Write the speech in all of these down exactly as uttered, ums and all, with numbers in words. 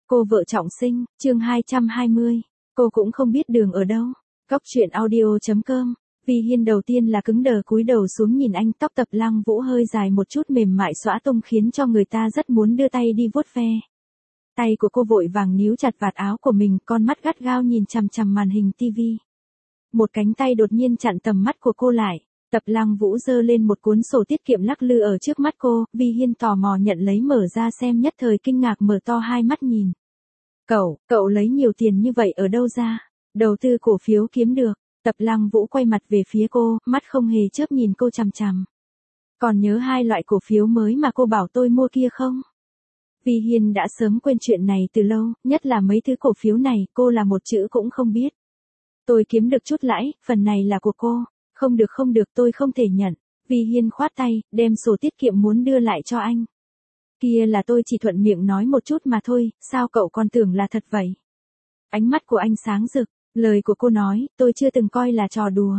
Cô vợ trọng sinh, chương hai trăm hai mươi. Cô cũng không biết đường ở đâu. Góc truyện audio chấm com. Vi Hiên đầu tiên là cứng đờ cúi đầu xuống nhìn anh, tóc Tập Lăng Vũ hơi dài một chút mềm mại xõa tung khiến cho người ta rất muốn đưa tay đi vuốt ve. Tay của cô vội vàng níu chặt vạt áo của mình, con mắt gắt gao nhìn chằm chằm màn hình tivi. Một cánh tay đột nhiên chặn tầm mắt của cô lại. Tập Lăng Vũ giơ lên một cuốn sổ tiết kiệm lắc lư ở trước mắt cô, Vi Hiên tò mò nhận lấy mở ra xem, nhất thời kinh ngạc mở to hai mắt nhìn. Cậu, cậu lấy nhiều tiền như vậy ở đâu ra? Đầu tư cổ phiếu kiếm được. Tập Lăng Vũ quay mặt về phía cô, mắt không hề chớp nhìn cô chằm chằm. Còn nhớ hai loại cổ phiếu mới mà cô bảo tôi mua kia không? Vi Hiên đã sớm quên chuyện này từ lâu, nhất là mấy thứ cổ phiếu này, cô là một chữ cũng không biết. Tôi kiếm được chút lãi, phần này là của cô. Không được không được, tôi không thể nhận. Vi Hiên khoát tay, đem sổ tiết kiệm muốn đưa lại cho anh. Kia là tôi chỉ thuận miệng nói một chút mà thôi, sao cậu còn tưởng là thật vậy? Ánh mắt của anh sáng rực, lời của cô nói, tôi chưa từng coi là trò đùa.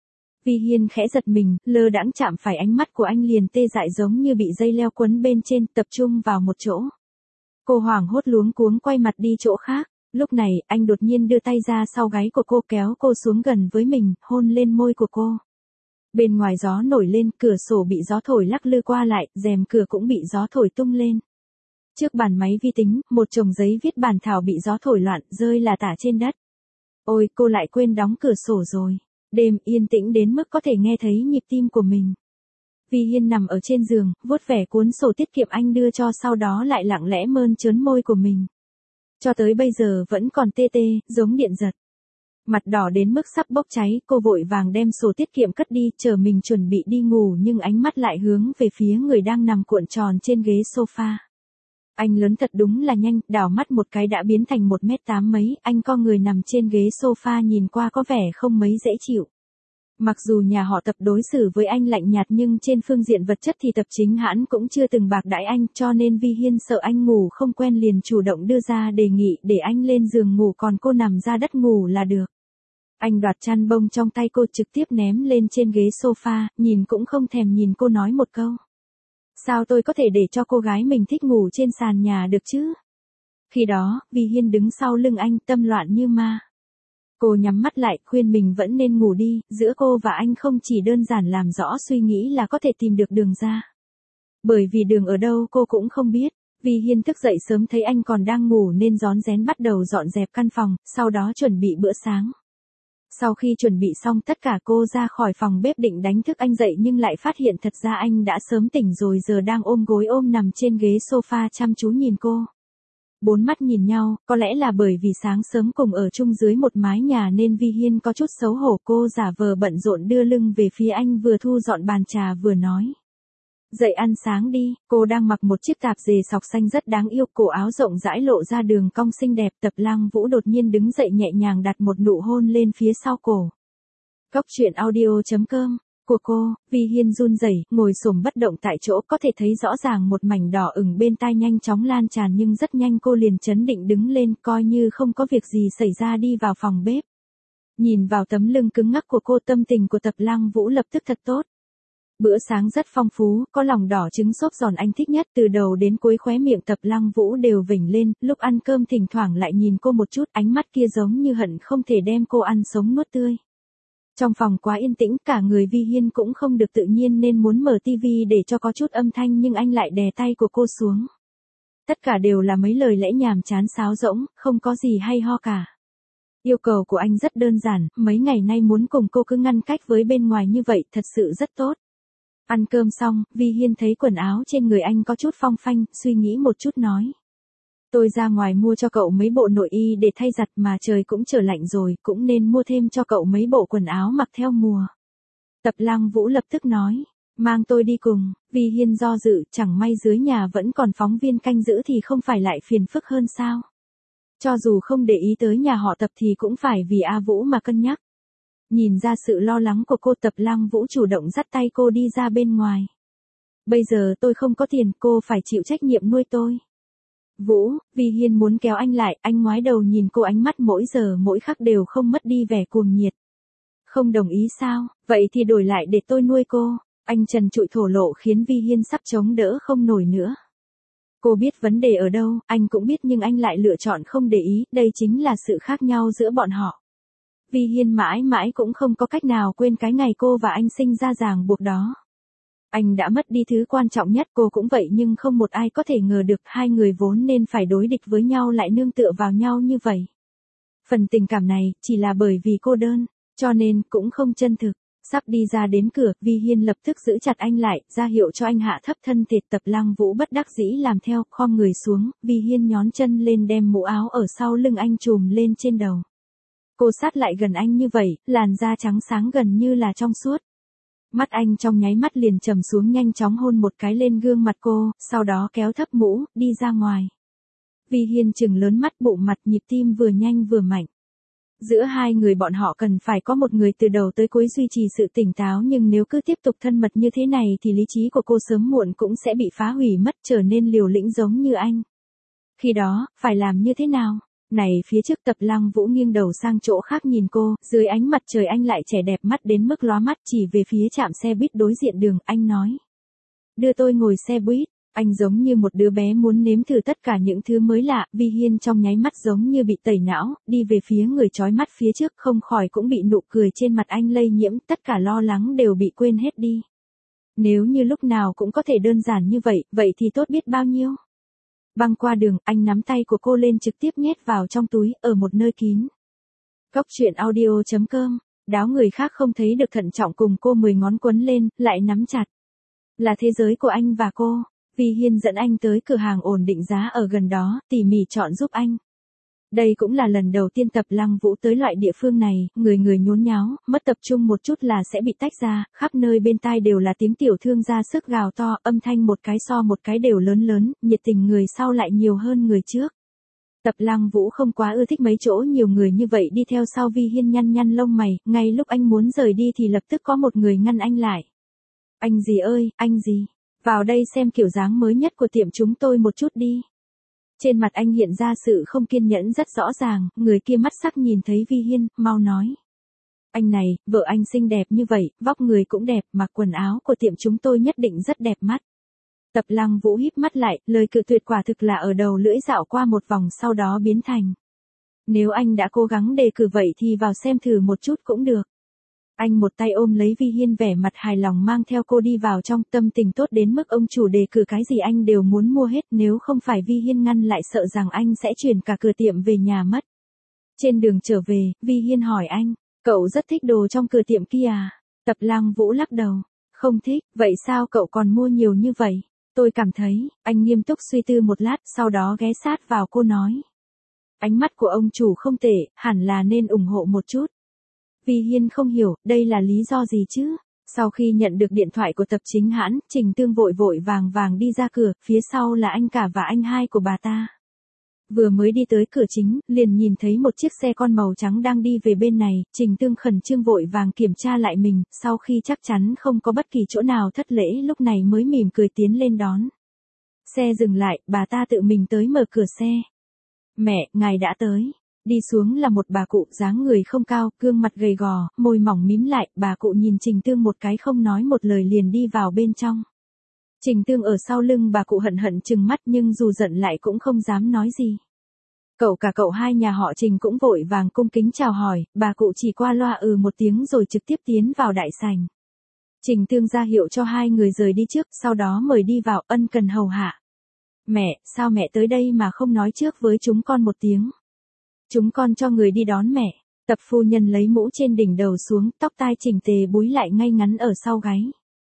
Vi Hiên khẽ giật mình, lơ đãng chạm phải ánh mắt của anh liền tê dại giống như bị dây leo quấn bên trên, tập trung vào một chỗ. Cô hoảng hốt luống cuống quay mặt đi chỗ khác. Lúc này, anh đột nhiên đưa tay ra sau gáy của cô, kéo cô xuống gần với mình, hôn lên môi của cô. Bên ngoài gió nổi lên, cửa sổ bị gió thổi lắc lư qua lại, rèm cửa cũng bị gió thổi tung lên. Trước bàn máy vi tính, một chồng giấy viết bản thảo bị gió thổi loạn, rơi là tả trên đất. Ôi, cô lại quên đóng cửa sổ rồi. Đêm yên tĩnh đến mức có thể nghe thấy nhịp tim của mình. Vi Hiên nằm ở trên giường, vuốt vẻ cuốn sổ tiết kiệm anh đưa cho, sau đó lại lặng lẽ mơn trớn môi của mình. Cho tới bây giờ vẫn còn tê tê, giống điện giật. Mặt đỏ đến mức sắp bốc cháy, cô vội vàng đem sổ tiết kiệm cất đi, chờ mình chuẩn bị đi ngủ, nhưng ánh mắt lại hướng về phía người đang nằm cuộn tròn trên ghế sofa. Anh lớn thật đúng là nhanh, đảo mắt một cái đã biến thành một mét tám mấy, anh co người nằm trên ghế sofa nhìn qua có vẻ không mấy dễ chịu. Mặc dù nhà họ Tập đối xử với anh lạnh nhạt nhưng trên phương diện vật chất thì Tập Chính Hãn cũng chưa từng bạc đãi anh, cho nên Vi Hiên sợ anh ngủ không quen liền chủ động đưa ra đề nghị để anh lên giường ngủ, còn cô nằm ra đất ngủ là được. Anh đoạt chăn bông trong tay cô trực tiếp ném lên trên ghế sofa, nhìn cũng không thèm nhìn cô nói một câu. Sao tôi có thể để cho cô gái mình thích ngủ trên sàn nhà được chứ? Khi đó, Vi Hiên đứng sau lưng anh, tâm loạn như ma. Cô nhắm mắt lại, khuyên mình vẫn nên ngủ đi, giữa cô và anh không chỉ đơn giản làm rõ suy nghĩ là có thể tìm được đường ra. Bởi vì đường ở đâu cô cũng không biết. Vi Hiên thức dậy sớm thấy anh còn đang ngủ nên rón rén bắt đầu dọn dẹp căn phòng, sau đó chuẩn bị bữa sáng. Sau khi chuẩn bị xong tất cả, cô ra khỏi phòng bếp định đánh thức anh dậy nhưng lại phát hiện thật ra anh đã sớm tỉnh rồi, giờ đang ôm gối ôm nằm trên ghế sofa chăm chú nhìn cô. Bốn mắt nhìn nhau, có lẽ là bởi vì sáng sớm cùng ở chung dưới một mái nhà nên Vi Hiên có chút xấu hổ, cô giả vờ bận rộn đưa lưng về phía anh, vừa thu dọn bàn trà vừa nói. Dậy ăn sáng đi. Cô đang mặc một chiếc tạp dề sọc xanh rất đáng yêu, cổ áo rộng rãi lộ ra đường cong xinh đẹp. Tập Lăng Vũ đột nhiên đứng dậy nhẹ nhàng đặt một nụ hôn lên phía sau cổ. Góc truyện audio chấm com của cô. Vi Hiên run rẩy, ngồi xổm bất động tại chỗ, có thể thấy rõ ràng một mảnh đỏ ửng bên tai nhanh chóng lan tràn, nhưng rất nhanh cô liền chấn định đứng lên, coi như không có việc gì xảy ra đi vào phòng bếp. Nhìn vào tấm lưng cứng ngắc của cô, tâm tình của Tập Lăng Vũ lập tức thật tốt. Bữa sáng rất phong phú, có lòng đỏ trứng xốp giòn anh thích nhất, từ đầu đến cuối khóe miệng Tập Lăng Vũ đều vểnh lên, lúc ăn cơm thỉnh thoảng lại nhìn cô một chút, ánh mắt kia giống như hận không thể đem cô ăn sống nuốt tươi. Trong phòng quá yên tĩnh, cả người Vi Hiên cũng không được tự nhiên nên muốn mở tivi để cho có chút âm thanh, nhưng anh lại đè tay của cô xuống. Tất cả đều là mấy lời lẽ nhàm chán sáo rỗng, không có gì hay ho cả. Yêu cầu của anh rất đơn giản, mấy ngày nay muốn cùng cô cứ ngăn cách với bên ngoài như vậy, thật sự rất tốt. Ăn cơm xong, Vi Hiên thấy quần áo trên người anh có chút phong phanh, suy nghĩ một chút nói. Tôi ra ngoài mua cho cậu mấy bộ nội y để thay giặt, mà trời cũng trở lạnh rồi, cũng nên mua thêm cho cậu mấy bộ quần áo mặc theo mùa. Tập Lăng Vũ lập tức nói, mang tôi đi cùng. Vi Hiên do dự, chẳng may dưới nhà vẫn còn phóng viên canh giữ thì không phải lại phiền phức hơn sao? Cho dù không để ý tới nhà họ Tập thì cũng phải vì A Vũ mà cân nhắc. Nhìn ra sự lo lắng của cô, Tập Lăng Vũ chủ động dắt tay cô đi ra bên ngoài. Bây giờ tôi không có tiền, cô phải chịu trách nhiệm nuôi tôi. Vũ, Vi Hiên muốn kéo anh lại, anh ngoái đầu nhìn cô, ánh mắt mỗi giờ mỗi khắc đều không mất đi vẻ cuồng nhiệt. Không đồng ý sao, vậy thì đổi lại để tôi nuôi cô. Anh trần trụi thổ lộ khiến Vi Hiên sắp chống đỡ không nổi nữa. Cô biết vấn đề ở đâu, anh cũng biết nhưng anh lại lựa chọn không để ý, đây chính là sự khác nhau giữa bọn họ. Vi Hiên mãi mãi cũng không có cách nào quên cái ngày cô và anh sinh ra ràng buộc đó. Anh đã mất đi thứ quan trọng nhất, cô cũng vậy, nhưng không một ai có thể ngờ được hai người vốn nên phải đối địch với nhau lại nương tựa vào nhau như vậy. Phần tình cảm này chỉ là bởi vì cô đơn, cho nên cũng không chân thực. Sắp đi ra đến cửa, Vi Hiên lập tức giữ chặt anh lại, ra hiệu cho anh hạ thấp thân thịt. Tập Lăng Vũ bất đắc dĩ làm theo, khom người xuống, Vi Hiên nhón chân lên đem mũ áo ở sau lưng anh trùm lên trên đầu. Cô sát lại gần anh như vậy, làn da trắng sáng gần như là trong suốt. Mắt anh trong nháy mắt liền trầm xuống, nhanh chóng hôn một cái lên gương mặt cô, sau đó kéo thấp mũ, đi ra ngoài. Vi Hiên trừng lớn mắt, bụng mặt, nhịp tim vừa nhanh vừa mạnh. Giữa hai người bọn họ cần phải có một người từ đầu tới cuối duy trì sự tỉnh táo, nhưng nếu cứ tiếp tục thân mật như thế này thì lý trí của cô sớm muộn cũng sẽ bị phá hủy mất, trở nên liều lĩnh giống như anh. Khi đó, phải làm như thế nào? Này, phía trước Tập Lăng Vũ nghiêng đầu sang chỗ khác nhìn cô, dưới ánh mặt trời anh lại trẻ đẹp mắt đến mức lóa mắt, chỉ về phía trạm xe buýt đối diện đường, anh nói. Đưa tôi ngồi xe buýt. Anh giống như một đứa bé muốn nếm thử tất cả những thứ mới lạ. Vi Hiên trong nháy mắt giống như bị tẩy não, đi về phía người chói mắt phía trước, không khỏi cũng bị nụ cười trên mặt anh lây nhiễm, tất cả lo lắng đều bị quên hết đi. Nếu như lúc nào cũng có thể đơn giản như vậy, vậy thì tốt biết bao nhiêu. Băng qua đường, anh nắm tay của cô lên trực tiếp nhét vào trong túi, ở một nơi kín. Góc truyện audio chấm com, đáo người khác không thấy được thận trọng cùng cô mười ngón quấn lên, lại nắm chặt. Là thế giới của anh và cô. Vi Hiên dẫn anh tới cửa hàng ổn định giá ở gần đó, tỉ mỉ chọn giúp anh. Đây cũng là lần đầu tiên Tập Lăng Vũ tới loại địa phương này, người người nhốn nháo, mất tập trung một chút là sẽ bị tách ra, khắp nơi bên tai đều là tiếng tiểu thương ra sức gào to, âm thanh một cái so một cái đều lớn lớn, nhiệt tình người sau lại nhiều hơn người trước. Tập Lăng Vũ không quá ưa thích mấy chỗ nhiều người như vậy đi theo sau. Vi Hiên nhăn nhăn lông mày, ngay lúc anh muốn rời đi thì lập tức có một người ngăn anh lại. Anh gì ơi, anh gì? Vào đây xem kiểu dáng mới nhất của tiệm chúng tôi một chút đi. Trên mặt anh hiện ra sự không kiên nhẫn rất rõ ràng, người kia mắt sắc nhìn thấy Vi Hiên, mau nói. Anh này, vợ anh xinh đẹp như vậy, vóc người cũng đẹp, mặc quần áo của tiệm chúng tôi nhất định rất đẹp mắt. Tập Lăng Vũ híp mắt lại, lời cự tuyệt quả thực là ở đầu lưỡi dạo qua một vòng sau đó biến thành. Nếu anh đã cố gắng đề cử vậy thì vào xem thử một chút cũng được. Anh một tay ôm lấy Vi Hiên, vẻ mặt hài lòng mang theo cô đi vào trong, tâm tình tốt đến mức ông chủ đề cử cái gì anh đều muốn mua hết, nếu không phải Vi Hiên ngăn lại sợ rằng anh sẽ chuyển cả cửa tiệm về nhà mất. Trên đường trở về, Vi Hiên hỏi anh, cậu rất thích đồ trong cửa tiệm kia à? Tập Lăng Vũ lắc đầu, không thích, vậy sao cậu còn mua nhiều như vậy? Tôi cảm thấy, anh nghiêm túc suy tư một lát, sau đó ghé sát vào cô nói. Ánh mắt của ông chủ không tệ, hẳn là nên ủng hộ một chút. Vi Hiên không hiểu, đây là lý do gì chứ? Sau khi nhận được điện thoại của Tập Chính Hãn, Trình Tương vội vội vàng vàng đi ra cửa, phía sau là anh cả và anh hai của bà ta. Vừa mới đi tới cửa chính, liền nhìn thấy một chiếc xe con màu trắng đang đi về bên này, Trình Tương khẩn trương vội vàng kiểm tra lại mình, sau khi chắc chắn không có bất kỳ chỗ nào thất lễ lúc này mới mỉm cười tiến lên đón. Xe dừng lại, bà ta tự mình tới mở cửa xe. Mẹ, ngài đã tới. Đi xuống là một bà cụ, dáng người không cao, gương mặt gầy gò, môi mỏng mím lại, bà cụ nhìn Trình Tương một cái không nói một lời liền đi vào bên trong. Trình Tương ở sau lưng bà cụ hận hận trừng mắt nhưng dù giận lại cũng không dám nói gì. Cậu cả cậu hai nhà họ Trình cũng vội vàng cung kính chào hỏi, bà cụ chỉ qua loa ừ một tiếng rồi trực tiếp tiến vào đại sảnh. Trình Tương ra hiệu cho hai người rời đi trước, sau đó mời đi vào, ân cần hầu hạ. Mẹ, sao mẹ tới đây mà không nói trước với chúng con một tiếng? Chúng con cho người đi đón mẹ. Tập phu nhân lấy mũ trên đỉnh đầu xuống, tóc tai chỉnh tề búi lại ngay ngắn ở sau gáy.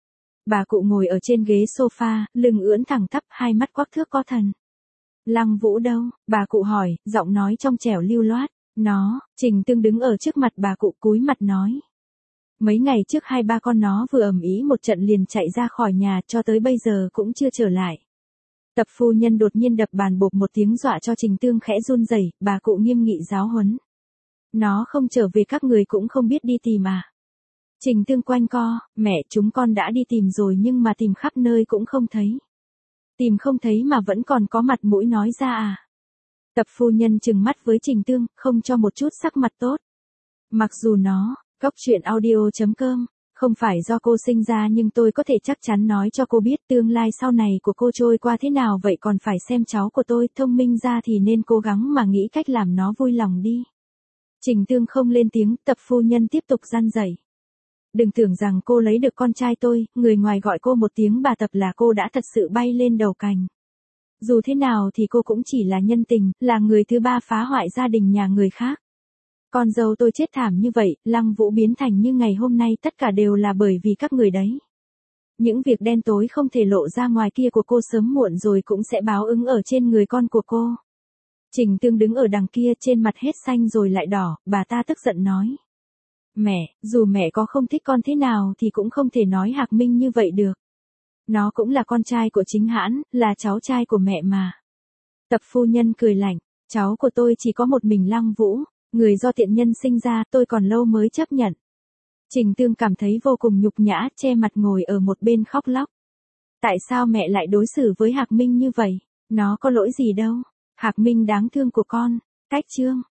Bà cụ ngồi ở trên ghế sofa, lưng ưỡn thẳng tắp, hai mắt quắc thước có thần. Lăng Vũ đâu? Bà cụ hỏi, giọng nói trong trẻo lưu loát. Nó, Trình Tương đứng ở trước mặt bà cụ cúi mặt nói. Mấy ngày trước hai ba con nó vừa ầm ĩ một trận liền chạy ra khỏi nhà, cho tới bây giờ cũng chưa trở lại. Tập phu nhân đột nhiên đập bàn bộp một tiếng dọa cho Trình Tương khẽ run rẩy, bà cụ nghiêm nghị giáo huấn. Nó không trở về các người cũng không biết đi tìm à? Trình Tương quanh co, mẹ chúng con đã đi tìm rồi nhưng mà tìm khắp nơi cũng không thấy. Tìm không thấy mà vẫn còn có mặt mũi nói ra à? Tập phu nhân trừng mắt với Trình Tương, không cho một chút sắc mặt tốt. Mặc dù nó, góc truyện audio chấm com Không phải do cô sinh ra nhưng tôi có thể chắc chắn nói cho cô biết tương lai sau này của cô trôi qua thế nào vậy còn phải xem cháu của tôi thông minh ra thì nên cố gắng mà nghĩ cách làm nó vui lòng đi. Trình Tương không lên tiếng, Tập phu nhân tiếp tục răn rẩy. Đừng tưởng rằng cô lấy được con trai tôi, người ngoài gọi cô một tiếng bà Tập là cô đã thật sự bay lên đầu cành. Dù thế nào thì cô cũng chỉ là nhân tình, là người thứ ba phá hoại gia đình nhà người khác. Con dâu tôi chết thảm như vậy, Lăng Vũ biến thành như ngày hôm nay tất cả đều là bởi vì các người đấy. Những việc đen tối không thể lộ ra ngoài kia của cô sớm muộn rồi cũng sẽ báo ứng ở trên người con của cô. Trình Tương đứng ở đằng kia trên mặt hết xanh rồi lại đỏ, bà ta tức giận nói. Mẹ, dù mẹ có không thích con thế nào thì cũng không thể nói Hạc Minh như vậy được. Nó cũng là con trai của chính hãn, là cháu trai của mẹ mà. Tập phu nhân cười lạnh, cháu của tôi chỉ có một mình Lăng Vũ, người do tiện nhân sinh ra tôi còn lâu mới chấp nhận. Trình Tương cảm thấy vô cùng nhục nhã, che mặt ngồi ở một bên khóc lóc. Tại sao mẹ lại đối xử với Hạc Minh như vậy? Nó có lỗi gì đâu. Hạc Minh đáng thương của con. Cách chương.